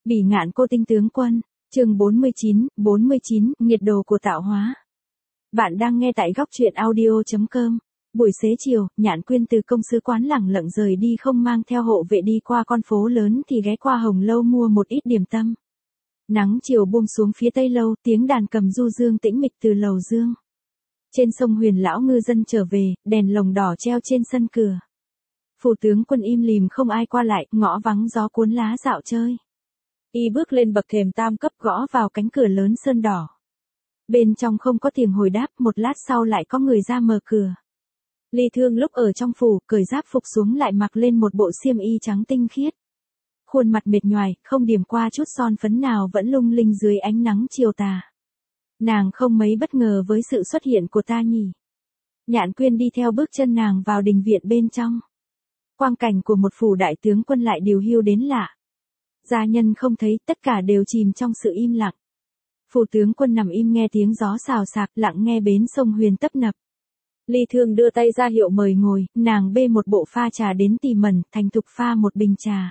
Bỉ ngạn cô tinh tướng quân, chương 49, nhiệt đồ của tạo hóa. Bạn đang nghe tại góc truyện audio.com. Buổi xế chiều, Nhạn Quyên từ công sứ quán lẳng lặng rời đi, không mang theo hộ vệ đi qua con phố lớn thì ghé qua Hồng Lâu mua một ít điểm tâm. Nắng chiều buông xuống phía tây lâu, tiếng đàn cầm du dương tĩnh mịch từ lầu dương. Trên sông Huyền lão ngư dân trở về, đèn lồng đỏ treo trên sân cửa. Phủ tướng quân im lìm không ai qua lại, ngõ vắng gió cuốn lá dạo chơi. Y bước lên bậc thềm tam cấp, gõ vào cánh cửa lớn sơn đỏ. Bên trong không có tiếng hồi đáp, một lát sau lại có người ra mở cửa. Ly Thương lúc ở trong phủ, cởi giáp phục xuống lại mặc lên một bộ xiêm y trắng tinh khiết. Khuôn mặt mệt nhoài, không điểm qua chút son phấn nào, vẫn lung linh dưới ánh nắng chiều tà. Nàng không mấy bất ngờ với sự xuất hiện của ta nhỉ. Nhạn Quyên đi theo bước chân nàng vào đình viện bên trong. Quang cảnh của một phủ đại tướng quân lại điều hưu đến lạ. Gia nhân không thấy, tất cả đều chìm trong sự im lặng. Phủ tướng quân nằm im nghe tiếng gió xào xạc, lặng nghe bến sông Huyền tấp nập. Ly Thương đưa tay ra hiệu mời ngồi, nàng bê một bộ pha trà đến tỉ mẩn, thành thục pha một bình trà.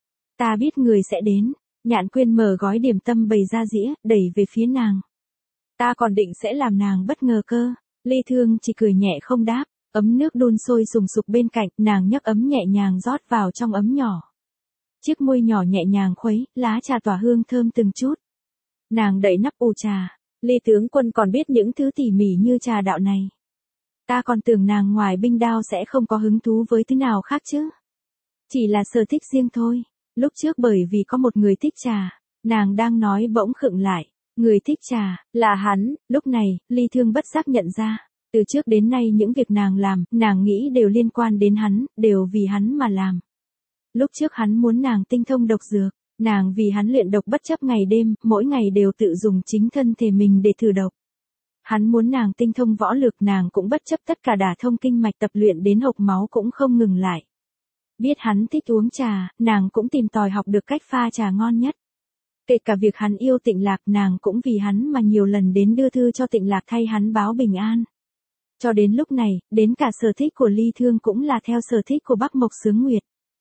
Ta biết người sẽ đến. Nhạn Quyên mở gói điểm tâm bày ra dĩa, đẩy về phía nàng. Ta còn định sẽ làm nàng bất ngờ cơ. Ly Thương chỉ cười nhẹ không đáp. Ấm nước đun sôi sùng sục bên cạnh, nàng nhấc ấm nhẹ nhàng rót vào trong ấm nhỏ. Chiếc môi nhỏ nhẹ nhàng khuấy, lá trà tỏa hương thơm từng chút. Nàng đậy nắp ủ trà. Ly tướng quân còn biết những thứ tỉ mỉ như trà đạo này. Ta còn tưởng nàng ngoài binh đao sẽ không có hứng thú với thứ nào khác chứ. Chỉ là sở thích riêng thôi. Lúc trước bởi vì có một người thích trà, nàng đang nói bỗng khựng lại. Người thích trà, là hắn. Lúc này, Ly Thương bất giác nhận ra. Từ trước đến nay những việc nàng làm, nàng nghĩ đều liên quan đến hắn, đều vì hắn mà làm. Lúc trước hắn muốn nàng tinh thông độc dược, nàng vì hắn luyện độc bất chấp ngày đêm, mỗi ngày đều tự dùng chính thân thể mình để thử độc. Hắn muốn nàng tinh thông võ lực, nàng cũng bất chấp tất cả đả thông kinh mạch, tập luyện đến hộc máu cũng không ngừng lại. Biết hắn thích uống trà, nàng cũng tìm tòi học được cách pha trà ngon nhất. Kể cả việc hắn yêu Tịnh Lạc, nàng cũng vì hắn mà nhiều lần đến đưa thư cho Tịnh Lạc thay hắn báo bình an. Cho đến lúc này, đến cả sở thích của Ly Thương cũng là theo sở thích của Bắc Mộc Sướng Nguyệt.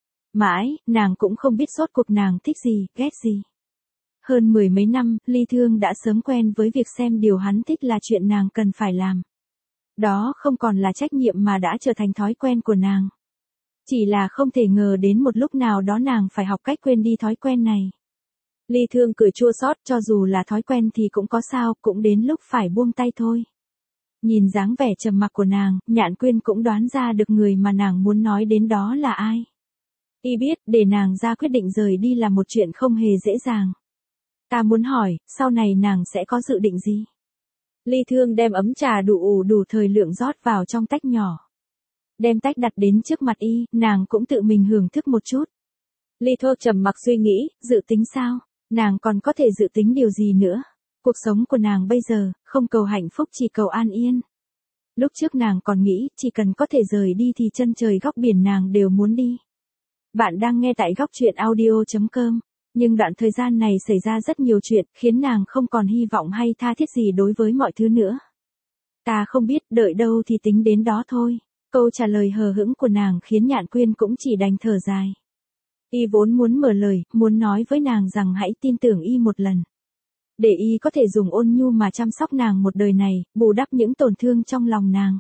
Mãi, nàng cũng không biết rốt cuộc nàng thích gì, ghét gì. Hơn 10 mấy năm, Ly Thương đã sớm quen với việc xem điều hắn thích là chuyện nàng cần phải làm. Đó không còn là trách nhiệm mà đã trở thành thói quen của nàng. Chỉ là không thể ngờ đến một lúc nào đó nàng phải học cách quên đi thói quen này. Ly Thương cười chua xót, cho dù là thói quen thì cũng có sao, cũng đến lúc phải buông tay thôi. Nhìn dáng vẻ trầm mặc của nàng, Nhạn Quyên cũng đoán ra được người mà nàng muốn nói đến đó là ai. Y biết, để nàng ra quyết định rời đi là một chuyện không hề dễ dàng. Ta muốn hỏi, sau này nàng sẽ có dự định gì? Ly Thương đem ấm trà đủ thời lượng rót vào trong tách nhỏ. Đem tách đặt đến trước mặt Y, nàng cũng tự mình hưởng thức một chút. Ly Thô trầm mặc suy nghĩ, dự tính sao? Nàng còn có thể dự tính điều gì nữa? Cuộc sống của nàng bây giờ, không cầu hạnh phúc chỉ cầu an yên. Lúc trước nàng còn nghĩ, chỉ cần có thể rời đi thì chân trời góc biển nàng đều muốn đi. Bạn đang nghe tại góc truyện audio.com. Nhưng đoạn thời gian này xảy ra rất nhiều chuyện, khiến nàng không còn hy vọng hay tha thiết gì đối với mọi thứ nữa. Ta không biết, đợi đâu thì tính đến đó thôi. Câu trả lời hờ hững của nàng khiến Nhạn Quyên cũng chỉ đành thở dài. Y vốn muốn mở lời, muốn nói với nàng rằng hãy tin tưởng Y một lần. Để Y có thể dùng ôn nhu mà chăm sóc nàng một đời này, bù đắp những tổn thương trong lòng nàng.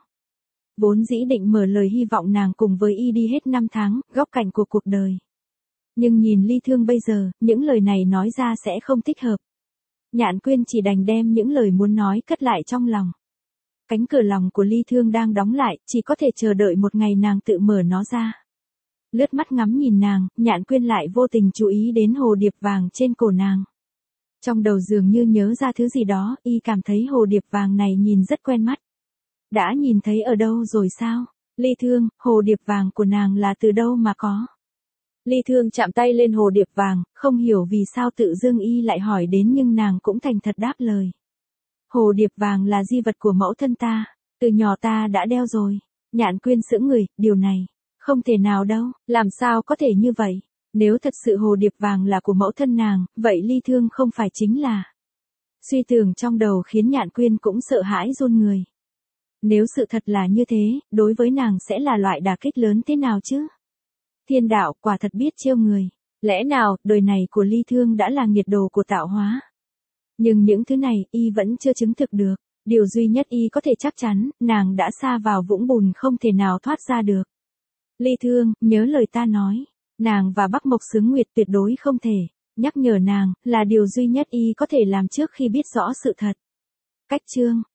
Vốn dĩ định mở lời hy vọng nàng cùng với Y đi hết 5 tháng, góc cạnh của cuộc đời. Nhưng nhìn Ly Thương bây giờ, những lời này nói ra sẽ không thích hợp. Nhạn Quyên chỉ đành đem những lời muốn nói cất lại trong lòng. Cánh cửa lòng của Ly Thương đang đóng lại, chỉ có thể chờ đợi một ngày nàng tự mở nó ra. Lướt mắt ngắm nhìn nàng, Nhạn Quyên lại vô tình chú ý đến hồ điệp vàng trên cổ nàng. Trong đầu dường như nhớ ra thứ gì đó, Y cảm thấy hồ điệp vàng này nhìn rất quen mắt. Đã nhìn thấy ở đâu rồi sao? Ly Thương, hồ điệp vàng của nàng là từ đâu mà có? Ly Thương chạm tay lên hồ điệp vàng, không hiểu vì sao tự dưng Y lại hỏi đến nhưng nàng cũng thành thật đáp lời. Hồ điệp vàng là di vật của mẫu thân ta, từ nhỏ ta đã đeo rồi. Nhạn Quyên sững người, điều này, không thể nào đâu, làm sao có thể như vậy? Nếu thật sự hồ điệp vàng là của mẫu thân nàng, vậy Ly Thương không phải chính là... Suy tưởng trong đầu khiến Nhạn Quyên cũng sợ hãi run người. Nếu sự thật là như thế, đối với nàng sẽ là loại đả kích lớn thế nào chứ? Thiên đạo quả thật biết trêu người. Lẽ nào, đời này của Ly Thương đã là nghiệt đồ của tạo hóa? Nhưng những thứ này, y vẫn chưa chứng thực được. Điều duy nhất y có thể chắc chắn, nàng đã sa vào vũng bùn không thể nào thoát ra được. Ly Thương, nhớ lời ta nói. Nàng và Bắc Mộc Xướng Nguyệt tuyệt đối không thể. Nhắc nhở nàng, là điều duy nhất y có thể làm trước khi biết rõ sự thật. Cách chương